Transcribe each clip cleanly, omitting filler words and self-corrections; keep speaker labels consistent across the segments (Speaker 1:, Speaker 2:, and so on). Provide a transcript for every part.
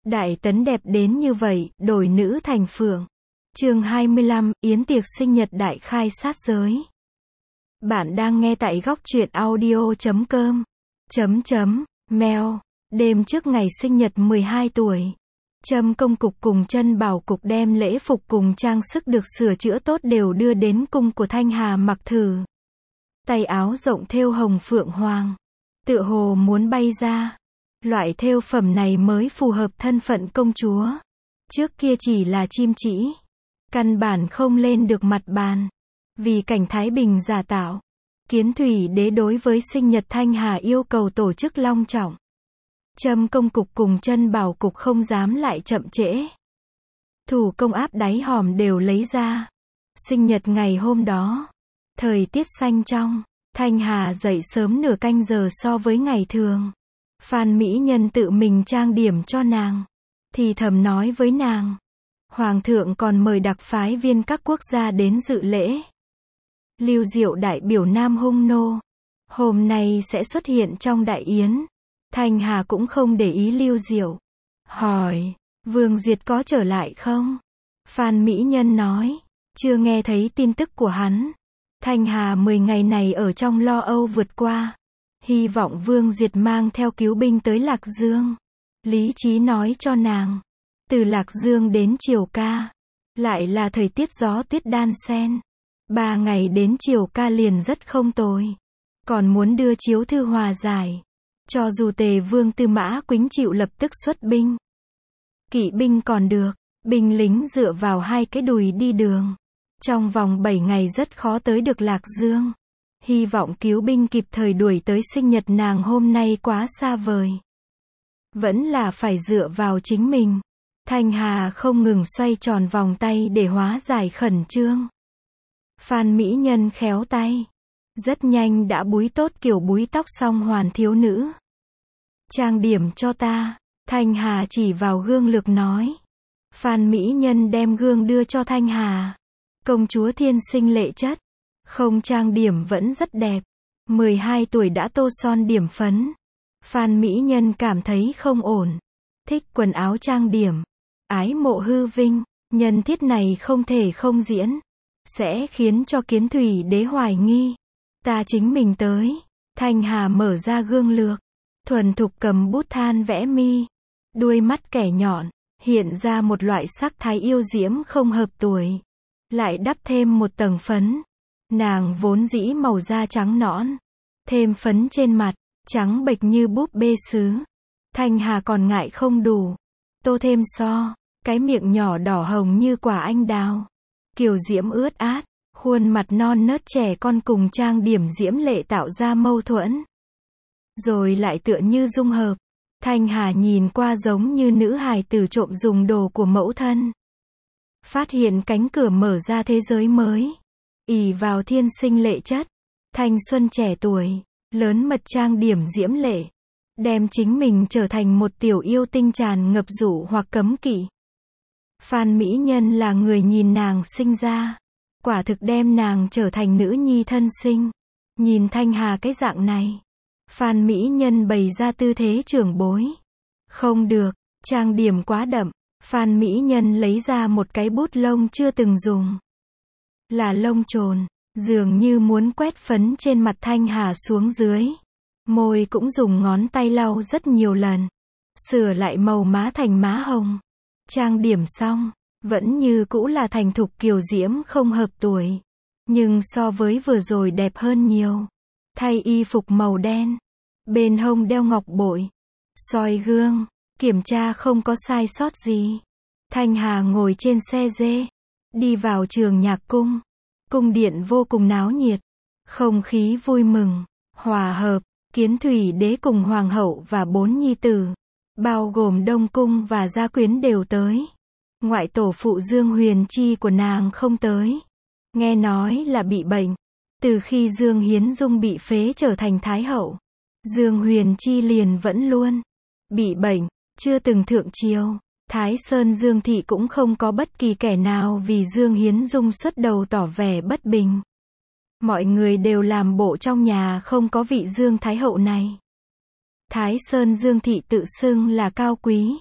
Speaker 1: Đại Tấn đẹp đến như vậy, đổi nữ thành phượng. Chương 25, yến tiệc sinh nhật đại khai sát giới. Bạn đang nghe tại góc truyện audio.com. Mèo. Đêm trước ngày sinh nhật 12 tuổi. Trâm công cục cùng Trân Bảo cục đem lễ phục cùng trang sức được sửa chữa tốt đều đưa đến cung của Thanh Hà mặc thử. Tay áo rộng thêu hồng phượng hoàng. Tựa hồ muốn bay ra. Loại thêu phẩm này mới phù hợp thân phận công chúa. Trước kia chỉ là chim chỉ. Căn bản không lên được mặt bàn. Vì cảnh Thái Bình giả tạo. Kiến Thủy Đế đối với sinh nhật Thanh Hà yêu cầu tổ chức long trọng. Trâm công cục cùng Trân Bảo cục không dám lại chậm trễ. Thủ công áp đáy hòm đều lấy ra. Sinh nhật ngày hôm đó. Thời tiết xanh trong. Thanh Hà dậy sớm nửa canh giờ so với ngày thường. Phan Mỹ Nhân tự mình trang điểm cho nàng. Thì thầm nói với nàng. Hoàng thượng còn mời đặc phái viên các quốc gia đến dự lễ. Lưu Diệu đại biểu Nam Hung Nô. Hôm nay sẽ xuất hiện trong đại yến. Thanh Hà cũng không để ý Lưu Diệu. Hỏi, Vương Duyệt có trở lại không? Phan Mỹ Nhân nói, chưa nghe thấy tin tức của hắn. Thanh Hà 10 ngày này ở trong lo âu vượt qua. Hy vọng Vương Duyệt mang theo cứu binh tới Lạc Dương. Lý trí nói cho nàng. Từ Lạc Dương đến Triều Ca. Lại là thời tiết gió tuyết đan xen. 3 ngày đến Triều Ca liền rất không tồi. Còn muốn đưa chiếu thư hòa giải. Cho dù Tề Vương Tư Mã Quýnh chịu lập tức xuất binh. Kỵ binh còn được. Binh lính dựa vào 2 cái đùi đi đường. Trong vòng 7 ngày rất khó tới được Lạc Dương. Hy vọng cứu binh kịp thời đuổi tới sinh nhật nàng hôm nay quá xa vời. Vẫn là phải dựa vào chính mình. Thanh Hà không ngừng xoay tròn vòng tay để hóa giải khẩn trương. Phan Mỹ Nhân khéo tay. Rất nhanh đã búi tốt kiểu búi tóc song hoàn thiếu nữ. Trang điểm cho ta. Thanh Hà chỉ vào gương lược nói. Phan Mỹ Nhân đem gương đưa cho Thanh Hà. Công chúa thiên sinh lệ chất. Không trang điểm vẫn rất đẹp. 12 tuổi đã tô son điểm phấn. Phan Mỹ Nhân cảm thấy không ổn. Thích quần áo trang điểm. Ái mộ hư vinh. Nhân thiết này không thể không diễn. Sẽ khiến cho Kiến Thủy Đế hoài nghi. Ta chính mình tới. Thanh Hà mở ra gương lược. Thuần thục cầm bút than vẽ mi. Đuôi mắt kẻ nhọn. Hiện ra một loại sắc thái yêu diễm không hợp tuổi. Lại đắp thêm một tầng phấn. Nàng vốn dĩ màu da trắng nõn. Thêm phấn trên mặt. Trắng bệch như búp bê sứ. Thanh Hà còn ngại không đủ. Tô thêm so. Cái miệng nhỏ đỏ hồng như quả anh đào. Kiều diễm ướt át. Khuôn mặt non nớt trẻ con cùng trang điểm diễm lệ tạo ra mâu thuẫn. Rồi lại tựa như dung hợp. Thanh Hà nhìn qua giống như nữ hài tử trộm dùng đồ của mẫu thân. Phát hiện cánh cửa mở ra thế giới mới. Ỷ vào thiên sinh lệ chất. Thanh xuân trẻ tuổi. Lớn mật trang điểm diễm lệ. Đem chính mình trở thành một tiểu yêu tinh tràn ngập dụ hoặc cấm kỵ. Phan Mỹ Nhân là người nhìn nàng sinh ra. Quả thực đem nàng trở thành nữ nhi thân sinh. Nhìn Thanh Hà cái dạng này. Phan Mỹ Nhân bày ra tư thế trưởng bối. Không được, trang điểm quá đậm. Phan Mỹ Nhân lấy ra một cái bút lông chưa từng dùng. Là lông trồn. Dường như muốn quét phấn trên mặt Thanh Hà xuống dưới. Môi cũng dùng ngón tay lau rất nhiều lần. Sửa lại màu má thành má hồng. Trang điểm xong. Vẫn như cũ là thành thục kiều diễm không hợp tuổi. Nhưng so với vừa rồi đẹp hơn nhiều. Thay y phục màu đen. Bên hông đeo ngọc bội. Soi gương. Kiểm tra không có sai sót gì. Thanh Hà ngồi trên xe dê. Đi vào trường nhạc cung. Cung điện vô cùng náo nhiệt. Không khí vui mừng. Hòa hợp. Kiến Thủy Đế cùng Hoàng hậu và 4 nhi tử. Bao gồm Đông Cung và gia quyến đều tới. Ngoại tổ phụ Dương Huyền Chi của nàng không tới. Nghe nói là bị bệnh. Từ khi Dương Hiến Dung bị phế trở thành Thái hậu. Dương Huyền Chi liền vẫn luôn. Bị bệnh. Chưa từng thượng triều. Thái Sơn Dương Thị cũng không có bất kỳ kẻ nào vì Dương Hiến Dung xuất đầu tỏ vẻ bất bình. Mọi người đều làm bộ trong nhà không có vị Dương Thái hậu này. Thái Sơn Dương Thị tự xưng là cao quý.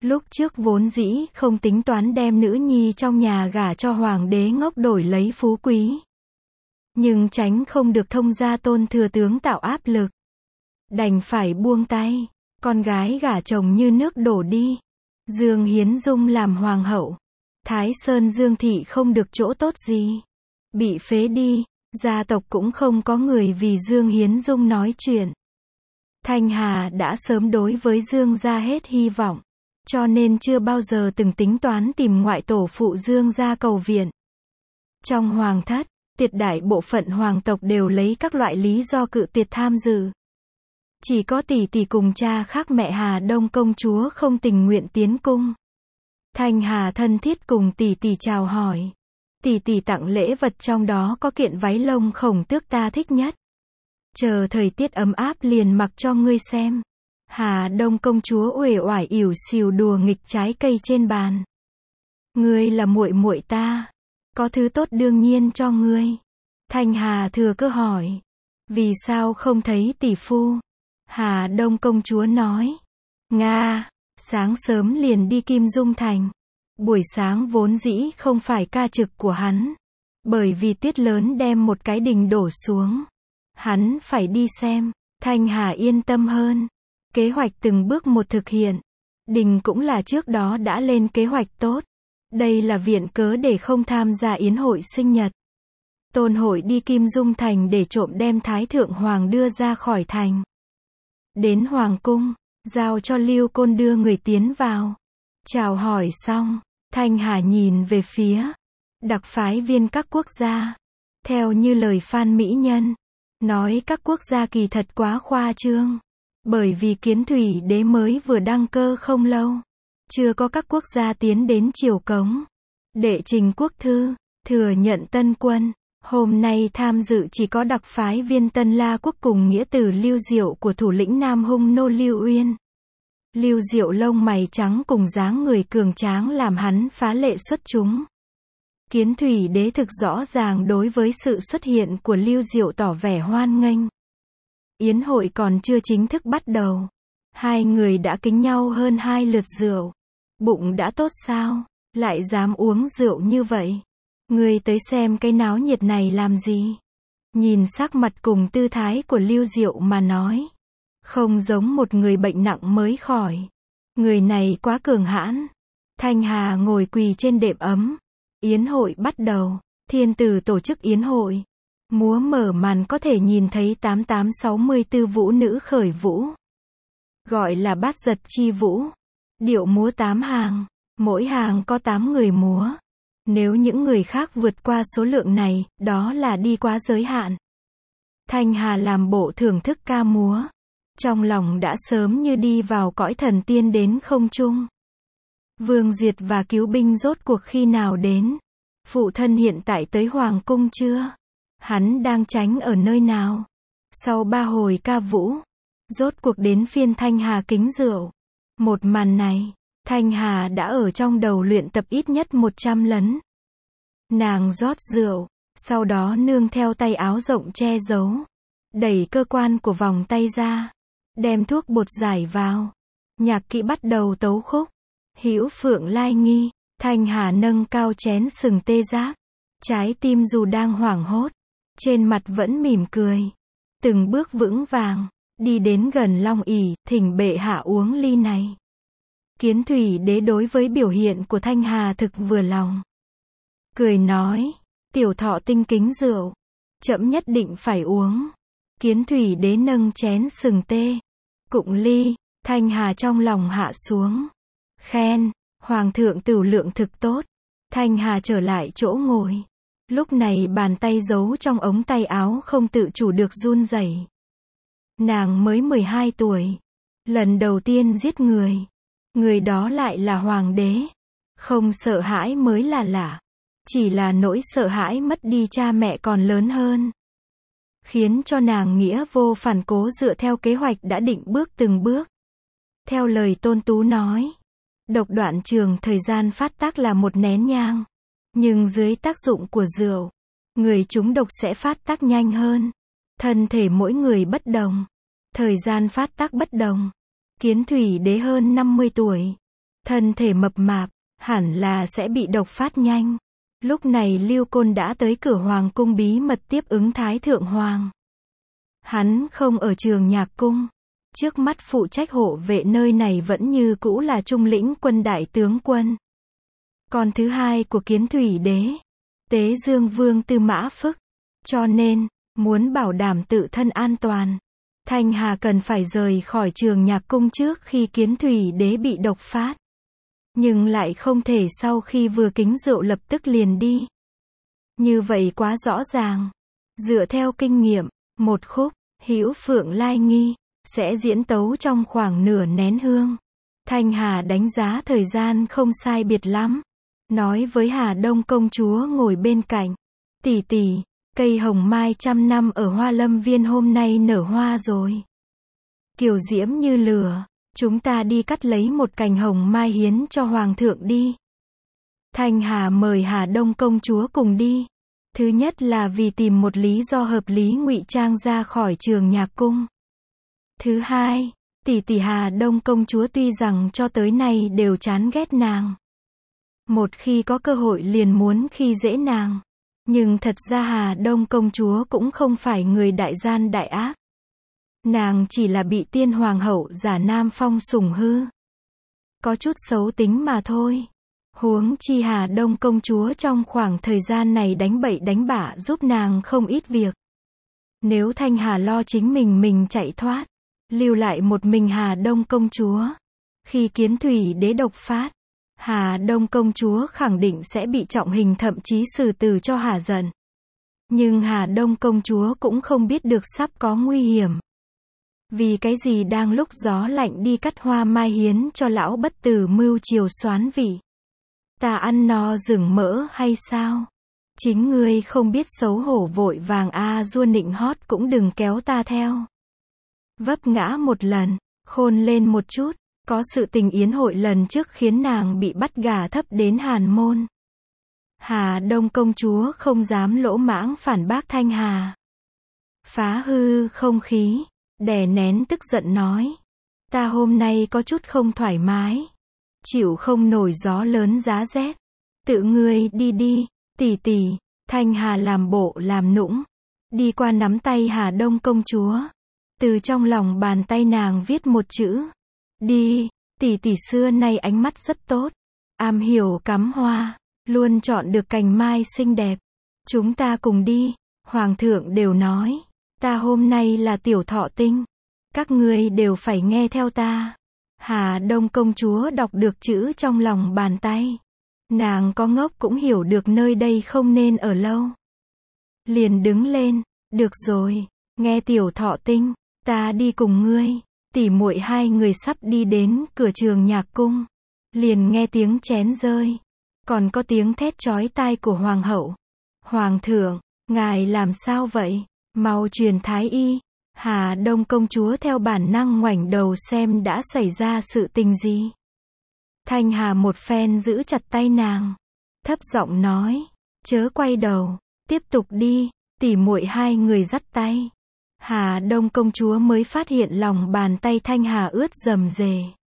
Speaker 1: Lúc trước vốn dĩ không tính toán đem nữ nhi trong nhà gả cho hoàng đế ngốc đổi lấy phú quý. Nhưng tránh không được thông gia Tôn thừa tướng tạo áp lực. Đành phải buông tay, con gái gả chồng như nước đổ đi. Dương Hiến Dung làm hoàng hậu. Thái Sơn Dương Thị không được chỗ tốt gì. Bị phế đi, gia tộc cũng không có người vì Dương Hiến Dung nói chuyện. Thanh Hà đã sớm đối với Dương gia hết hy vọng, cho nên chưa bao giờ từng tính toán tìm ngoại tổ phụ Dương gia cầu viện. Trong hoàng thất, tuyệt đại bộ phận hoàng tộc đều lấy các loại lý do cự tuyệt tham dự. Chỉ có tỷ tỷ cùng cha khác mẹ Hà Đông công chúa không tình nguyện tiến cung. Thanh Hà thân thiết cùng tỷ tỷ chào hỏi. Tỷ tỷ tặng lễ vật, trong đó có kiện váy lông khổng tước ta thích nhất. Chờ thời tiết ấm áp liền mặc cho ngươi xem. Hà Đông công chúa uể oải ỉu xìu đùa nghịch trái cây trên bàn. Ngươi là muội muội ta, có thứ tốt đương nhiên cho ngươi. Thanh Hà thừa cơ hỏi, vì sao không thấy tỷ phu? Hà Đông công chúa nói, Nga, sáng sớm liền đi Kim Dung Thành. Buổi sáng vốn dĩ không phải ca trực của hắn, bởi vì tuyết lớn đem một cái đình đổ xuống. Hắn phải đi xem. Thanh Hà yên tâm hơn. Kế hoạch từng bước một thực hiện. Đình cũng là trước đó đã lên kế hoạch tốt. Đây là viện cớ để không tham gia yến hội sinh nhật. Tôn hội đi Kim Dung Thành để trộm đem Thái Thượng Hoàng đưa ra khỏi thành. Đến Hoàng cung, giao cho Lưu Côn đưa người tiến vào. Chào hỏi xong, Thanh Hà nhìn về phía đặc phái viên các quốc gia. Theo như lời Phan Mỹ Nhân, nói các quốc gia kỳ thật quá khoa trương. Bởi vì Kiến Thủy Đế mới vừa đăng cơ không lâu. Chưa có các quốc gia tiến đến triều cống. Đệ trình quốc thư, thừa nhận tân quân. Hôm nay tham dự chỉ có đặc phái viên Tân La Quốc cùng nghĩa tử Lưu Diệu của thủ lĩnh Nam Hung nô Lưu Uyên. Lưu Diệu lông mày trắng cùng dáng người cường tráng làm hắn phá lệ xuất chúng. Kiến Thủy Đế thực rõ ràng đối với sự xuất hiện của Lưu Diệu tỏ vẻ hoan nghênh. Yến hội còn chưa chính thức bắt đầu. Hai người đã kính nhau hơn 2 lượt rượu. Bụng đã tốt sao? Lại dám uống rượu như vậy? Ngươi tới xem cái náo nhiệt này làm gì? Nhìn sắc mặt cùng tư thái của Lưu Diệu mà nói. Không giống một người bệnh nặng mới khỏi. Người này quá cường hãn. Thanh Hà ngồi quỳ trên đệm ấm. Yến hội bắt đầu. Thiên tử tổ chức yến hội. Múa mở màn có thể nhìn thấy 8864 vũ nữ khởi vũ. Gọi là bát giật chi vũ. Điệu múa 8 hàng. Mỗi hàng có 8 người múa. Nếu những người khác vượt qua số lượng này, đó là đi quá giới hạn. Thanh Hà làm bộ thưởng thức ca múa. Trong lòng đã sớm như đi vào cõi thần tiên đến không trung. Vương Duyệt và cứu binh rốt cuộc khi nào đến? Phụ thân hiện tại tới Hoàng cung chưa? Hắn đang tránh ở nơi nào? Sau 3 hồi ca vũ, rốt cuộc đến phiên Thanh Hà kính rượu. Một màn này, Thanh Hà đã ở trong đầu luyện tập ít nhất 100 lần. Nàng rót rượu, sau đó nương theo tay áo rộng che giấu. Đẩy cơ quan của vòng tay ra. Đem thuốc bột giải vào. Nhạc kỹ bắt đầu tấu khúc. Hữu Phượng Lai Nghi. Thanh Hà nâng cao chén sừng tê giác. Trái tim dù đang hoảng hốt, trên mặt vẫn mỉm cười. Từng bước vững vàng, đi đến gần Long ỷ, thỉnh bệ hạ uống ly này. Kiến Thủy Đế đối với biểu hiện của Thanh Hà thực vừa lòng. Cười nói, tiểu thọ tinh kính rượu. Trẫm nhất định phải uống. Kiến Thủy Đế nâng chén sừng tê. Cụng ly, Thanh Hà trong lòng hạ xuống. Khen, Hoàng thượng tửu lượng thực tốt. Thanh Hà trở lại chỗ ngồi. Lúc này bàn tay giấu trong ống tay áo không tự chủ được run rẩy. Nàng mới 12 tuổi. Lần đầu tiên giết người. Người đó lại là hoàng đế. Không sợ hãi mới là lạ. Chỉ là nỗi sợ hãi mất đi cha mẹ còn lớn hơn. Khiến cho nàng nghĩa vô phản cố dựa theo kế hoạch đã định bước từng bước. Theo lời Tôn Tú nói, độc đoạn trường thời gian phát tác là 1 nén nhang. Nhưng dưới tác dụng của rượu, người trúng độc sẽ phát tác nhanh hơn. Thân thể mỗi người bất đồng. Thời gian phát tác bất đồng. Kiến Thủy Đế hơn 50 tuổi. thân thể mập mạp, hẳn là sẽ bị độc phát nhanh. Lúc này Lưu Côn đã tới cửa hoàng cung bí mật tiếp ứng Thái Thượng Hoàng. Hắn không ở Trường Nhạc Cung. Trước mắt phụ trách hộ vệ nơi này vẫn như cũ là Trung Lĩnh Quân đại tướng quân. Con thứ hai của Kiến Thủy Đế, Tế Dương Vương Tư Mã Phức. Cho nên, muốn bảo đảm tự thân an toàn, Thanh Hà cần phải rời khỏi Trường Nhạc Cung trước khi Kiến Thủy Đế bị độc phát. Nhưng lại không thể sau khi vừa kính rượu lập tức liền đi. Như vậy quá rõ ràng. Dựa theo kinh nghiệm, một khúc, Hữu Phượng Lai Nghi, sẽ diễn tấu trong khoảng nửa nén hương. Thanh Hà đánh giá thời gian không sai biệt lắm. Nói với Hà Đông công chúa ngồi bên cạnh. Tỷ tỷ, cây hồng mai 100 năm ở Hoa Lâm Viên hôm nay nở hoa rồi. Kiều diễm như lửa. Chúng ta đi cắt lấy một cành hồng mai hiến cho Hoàng thượng đi. Thanh Hà mời Hà Đông công chúa cùng đi. Thứ nhất là vì tìm một lý do hợp lý ngụy trang ra khỏi Trường Nhạc Cung. Thứ hai, tỷ tỷ Hà Đông công chúa tuy rằng cho tới nay đều chán ghét nàng. Một khi có cơ hội liền muốn khi dễ nàng. Nhưng thật ra Hà Đông công chúa cũng không phải người đại gian đại ác. Nàng chỉ là bị tiên hoàng hậu giả Nam Phong sủng hư. Có chút xấu tính mà thôi. Huống chi Hà Đông công chúa trong khoảng thời gian này đánh bậy đánh bạ giúp nàng không ít việc. Nếu Thanh Hà lo chính mình chạy thoát, lưu lại một mình Hà Đông công chúa. Khi Kiến Thủy Đế độc phát, Hà Đông công chúa khẳng định sẽ bị trọng hình thậm chí xử tử cho hả giận. Nhưng Hà Đông công chúa cũng không biết được sắp có nguy hiểm. Vì cái gì đang lúc gió lạnh đi cắt hoa mai hiến cho lão bất tử mưu triều xoán vị. Ta ăn no rừng mỡ hay sao? Chính ngươi không biết xấu hổ vội vàng dua nịnh hót cũng đừng kéo ta theo. Vấp ngã một lần, khôn lên một chút. Có sự tình yến hội lần trước khiến nàng bị bắt gà thấp đến Hàn Môn. Hà Đông công chúa không dám lỗ mãng phản bác Thanh Hà. Phá hư không khí, đè nén tức giận nói. Ta hôm nay có chút không thoải mái. Chịu không nổi gió lớn giá rét. Tự ngươi đi đi, tỷ tỷ. Thanh Hà làm bộ làm nũng. Đi qua nắm tay Hà Đông công chúa. Từ trong lòng bàn tay nàng viết một chữ. Đi, tỷ tỷ xưa nay ánh mắt rất tốt. Am hiểu cắm hoa. Luôn chọn được cành mai xinh đẹp. Chúng ta cùng đi. Hoàng thượng đều nói. Ta hôm nay là tiểu thọ tinh. Các ngươi đều phải nghe theo ta. Hà Đông công chúa đọc được chữ trong lòng bàn tay. Nàng có ngốc cũng hiểu được nơi đây không nên ở lâu. Liền đứng lên. Được rồi, nghe tiểu thọ tinh. Ta đi cùng ngươi. Tỉ muội hai người sắp đi đến cửa Trường Nhạc Cung. Liền nghe tiếng chén rơi. Còn có tiếng thét chói tai của hoàng hậu. Hoàng thượng, ngài làm sao vậy? Mau truyền thái y. Hà Đông công chúa theo bản năng ngoảnh đầu xem đã xảy ra sự tình gì. Thanh Hà một phen giữ chặt tay nàng. Thấp giọng nói. Chớ quay đầu. Tiếp tục đi. Tỉ muội hai người dắt tay. Hà Đông công chúa mới phát hiện lòng bàn tay Thanh Hà ướt rầm rề.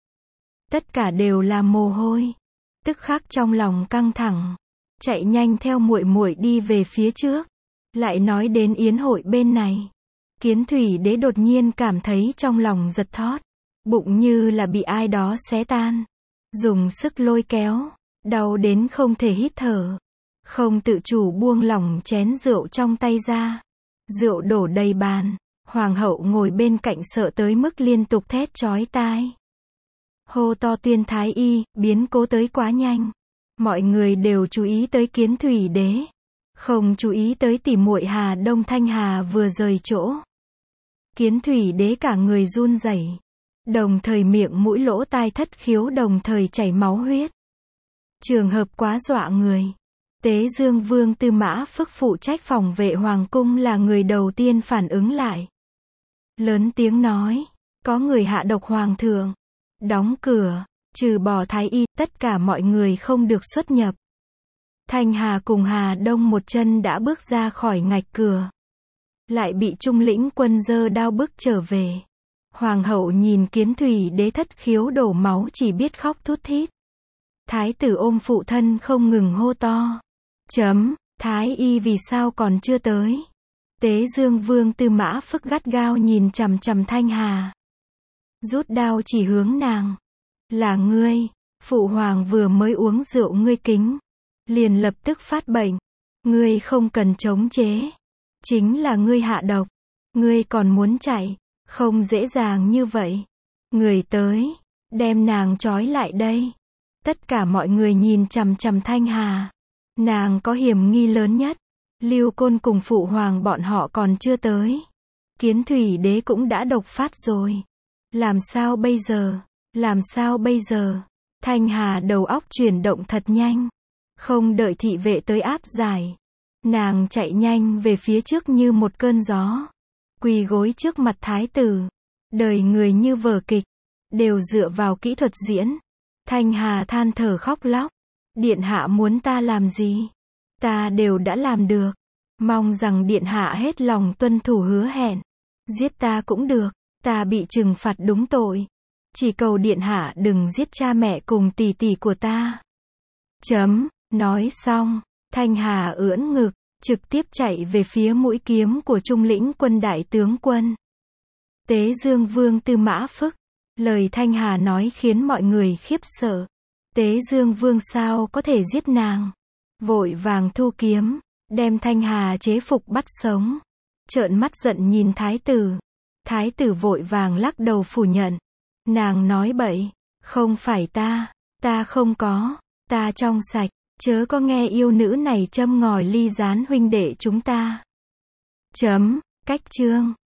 Speaker 1: Tất cả đều là mồ hôi. Tức khắc trong lòng căng thẳng. Chạy nhanh theo muội muội đi về phía trước. Lại nói đến yến hội bên này. Kiến Thủy Đế đột nhiên cảm thấy trong lòng giật thót. Bụng như là bị ai đó xé tan. Dùng sức lôi kéo. Đau đến không thể hít thở. Không tự chủ buông lỏng chén rượu trong tay ra. Rượu đổ đầy bàn. Hoàng hậu ngồi bên cạnh sợ tới mức liên tục thét chói tai. Hô to tuyên thái y, biến cố tới quá nhanh. Mọi người đều chú ý tới Kiến Thủy Đế. Không chú ý tới tỉ muội Hà Đông Thanh Hà vừa rời chỗ. Kiến Thủy Đế cả người run rẩy. Đồng thời miệng mũi lỗ tai thất khiếu đồng thời chảy máu huyết. Trường hợp quá dọa người. Tế Dương Vương Tư Mã Phức phụ trách phòng vệ hoàng cung là người đầu tiên phản ứng lại. Lớn tiếng nói, có người hạ độc hoàng thượng. Đóng cửa, trừ bỏ thái y, tất cả mọi người không được xuất nhập. Thanh Hà cùng Hà Đông một chân đã bước ra khỏi ngạch cửa. Lại bị Trung Lĩnh Quân giơ đao bức trở về. Hoàng hậu nhìn Kiến Thủy Đế thất khiếu đổ máu chỉ biết khóc thút thít. Thái tử ôm phụ thân không ngừng hô to. Thái y vì sao còn chưa tới? Tế Dương Vương Tư Mã Phức gắt gao nhìn chằm chằm Thanh Hà. Rút đao chỉ hướng nàng. Là ngươi, phụ hoàng vừa mới uống rượu ngươi kính, liền lập tức phát bệnh. Ngươi không cần chống chế. Chính là ngươi hạ độc. Ngươi còn muốn chạy, không dễ dàng như vậy. Người tới, đem nàng trói lại đây. Tất cả mọi người nhìn chằm chằm Thanh Hà. Nàng có hiểm nghi lớn nhất. Lưu Côn cùng phụ hoàng bọn họ còn chưa tới. Kiến Thủy Đế cũng đã độc phát rồi. Làm sao bây giờ? Làm sao bây giờ? Thanh Hà đầu óc chuyển động thật nhanh. Không đợi thị vệ tới áp giải. Nàng chạy nhanh về phía trước như một cơn gió. Quỳ gối trước mặt thái tử. Đời người như vở kịch. Đều dựa vào kỹ thuật diễn. Thanh Hà than thở khóc lóc. Điện hạ muốn ta làm gì? Ta đều đã làm được. Mong rằng điện hạ hết lòng tuân thủ hứa hẹn. Giết ta cũng được. Ta bị trừng phạt đúng tội. Chỉ cầu điện hạ đừng giết cha mẹ cùng tỷ tỷ của ta. Nói xong, Thanh Hà ưỡn ngực, trực tiếp chạy về phía mũi kiếm của Trung lĩnh quân đại tướng quân. Tế Dương Vương Tư Mã Phức. Lời Thanh Hà nói khiến mọi người khiếp sợ. Tế Dương Vương sao có thể giết nàng? Vội vàng thu kiếm, đem Thanh Hà chế phục bắt sống. Trợn mắt giận nhìn thái tử. Thái tử vội vàng lắc đầu phủ nhận. Nàng nói bậy, không phải ta không có, ta trong sạch, chớ có nghe yêu nữ này châm ngòi ly gián huynh đệ chúng ta. Cách chương